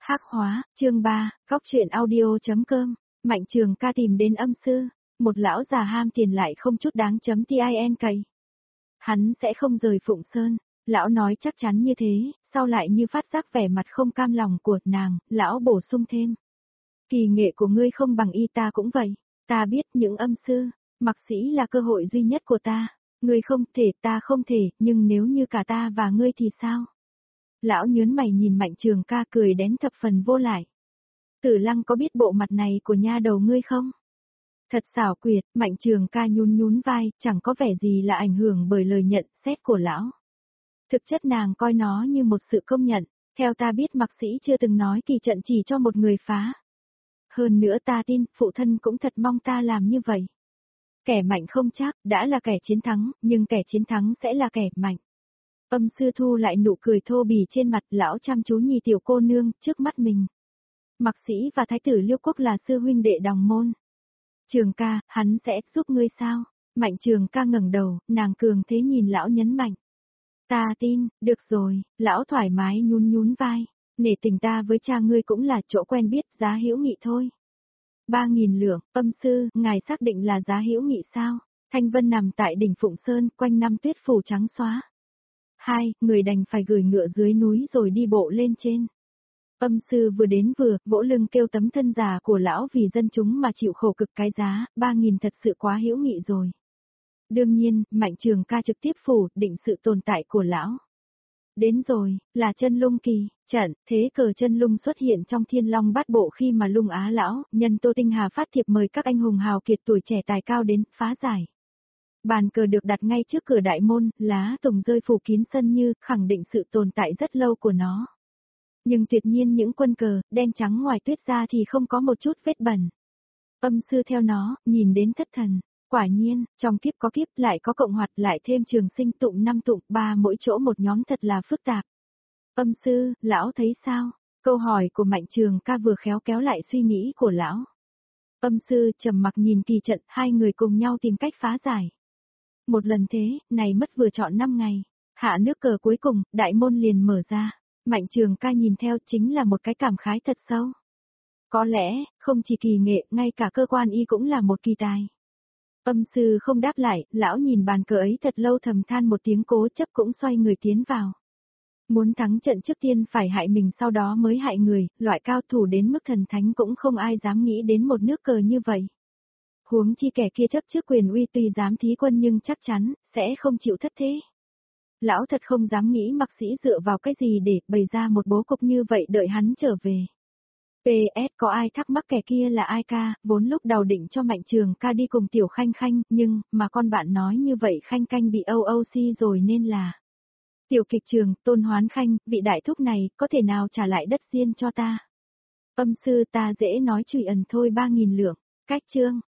Hắc hóa, chương 3, góc truyện audio.com, Mạnh Trường Ca tìm đến âm sư, một lão già ham tiền lại không chút đáng chấm tin cậy. Hắn sẽ không rời Phụng Sơn, lão nói chắc chắn như thế, sau lại như phát giác vẻ mặt không cam lòng của nàng, lão bổ sung thêm. Kỳ nghệ của ngươi không bằng y ta cũng vậy, ta biết những âm sư, mặc sĩ là cơ hội duy nhất của ta, ngươi không thể ta không thể, nhưng nếu như cả ta và ngươi thì sao? Lão nhớn mày nhìn Mạnh Trường Ca cười đến thập phần vô lại. Tử Lăng có biết bộ mặt này của nha đầu ngươi không? Thật xảo quyệt, Mạnh Trường Ca nhún vai, chẳng có vẻ gì là ảnh hưởng bởi lời nhận xét của lão. Thực chất nàng coi nó như một sự công nhận, theo ta biết mặc sĩ chưa từng nói kỳ trận chỉ cho một người phá. Hơn nữa ta tin, phụ thân cũng thật mong ta làm như vậy. Kẻ mạnh không chắc, đã là kẻ chiến thắng, nhưng kẻ chiến thắng sẽ là kẻ mạnh. Âm sư thu lại nụ cười thô bỉ trên mặt, lão chăm chú nhìn tiểu cô nương trước mắt mình. Mặc sĩ và thái tử Liêu Quốc là sư huynh đệ đồng môn. Trường Ca, hắn sẽ giúp ngươi sao? Mạnh Trường Ca ngẩng đầu, nàng cường thế nhìn lão nhấn mạnh. Ta tin, được rồi, lão thoải mái nhún vai. Nể tình ta với cha ngươi cũng là chỗ quen biết, giá hữu nghị thôi. 3.000 lượng, âm sư, ngài xác định là giá hữu nghị sao? Thanh Vân nằm tại đỉnh Phụng Sơn, quanh năm tuyết phủ trắng xóa. Người đành phải gửi ngựa dưới núi rồi đi bộ lên trên. Âm sư vừa đến vừa, vỗ lưng kêu tấm thân già của lão vì dân chúng mà chịu khổ cực cái giá, 3.000 thật sự quá hữu nghị rồi. Đương nhiên, Mạnh Trường Ca trực tiếp phủ định sự tồn tại của lão. Đến rồi, là chân lung kỳ, trận, thế cờ chân lung xuất hiện trong Thiên Long Bát Bộ khi mà Lung Á lão, nhân Tô Tinh Hà phát thiệp mời các anh hùng hào kiệt tuổi trẻ tài cao đến, phá giải. Bàn cờ được đặt ngay trước cửa đại môn, lá tùng rơi phủ kín sân như, khẳng định sự tồn tại rất lâu của nó. Nhưng tuyệt nhiên những quân cờ, đen trắng ngoài tuyết ra thì không có một chút vết bẩn. Âm sư theo nó, nhìn đến thất thần. Quả nhiên, trong kiếp có kiếp lại có cộng hoạt lại thêm trường sinh tụng 5 tụng 3 mỗi chỗ một nhóm thật là phức tạp. Âm sư, lão thấy sao? Câu hỏi của Mạnh Trường Ca vừa khéo kéo lại suy nghĩ của lão. Âm sư trầm mặc nhìn kỳ trận, hai người cùng nhau tìm cách phá giải. Một lần thế, này mất vừa chọn 5 ngày. Hạ nước cờ cuối cùng, đại môn liền mở ra. Mạnh Trường Ca nhìn theo chính là một cái cảm khái thật sâu. Có lẽ, không chỉ kỳ nghệ, ngay cả cơ quan y cũng là một kỳ tài. Âm sư không đáp lại, lão nhìn bàn cờ ấy thật lâu thầm than một tiếng cố chấp cũng xoay người tiến vào. Muốn thắng trận trước tiên phải hại mình sau đó mới hại người, loại cao thủ đến mức thần thánh cũng không ai dám nghĩ đến một nước cờ như vậy. Huống chi kẻ kia chấp trước quyền uy tuy dám thí quân nhưng chắc chắn, sẽ không chịu thất thế. Lão thật không dám nghĩ mặc sĩ dựa vào cái gì để bày ra một bố cục như vậy đợi hắn trở về. PS có ai thắc mắc kẻ kia là ai ca, vốn lúc đầu định cho Mạnh Trường Ca đi cùng Tiểu Khanh Khanh, nhưng, mà con bạn nói như vậy Khanh Khanh bị OOC rồi nên là. Tiểu kịch trường, Tôn Hoán Khanh, vị đại thúc này, có thể nào trả lại đất riêng cho ta? Âm sư ta dễ nói trùy ẩn thôi 3.000 lượng, cách chương.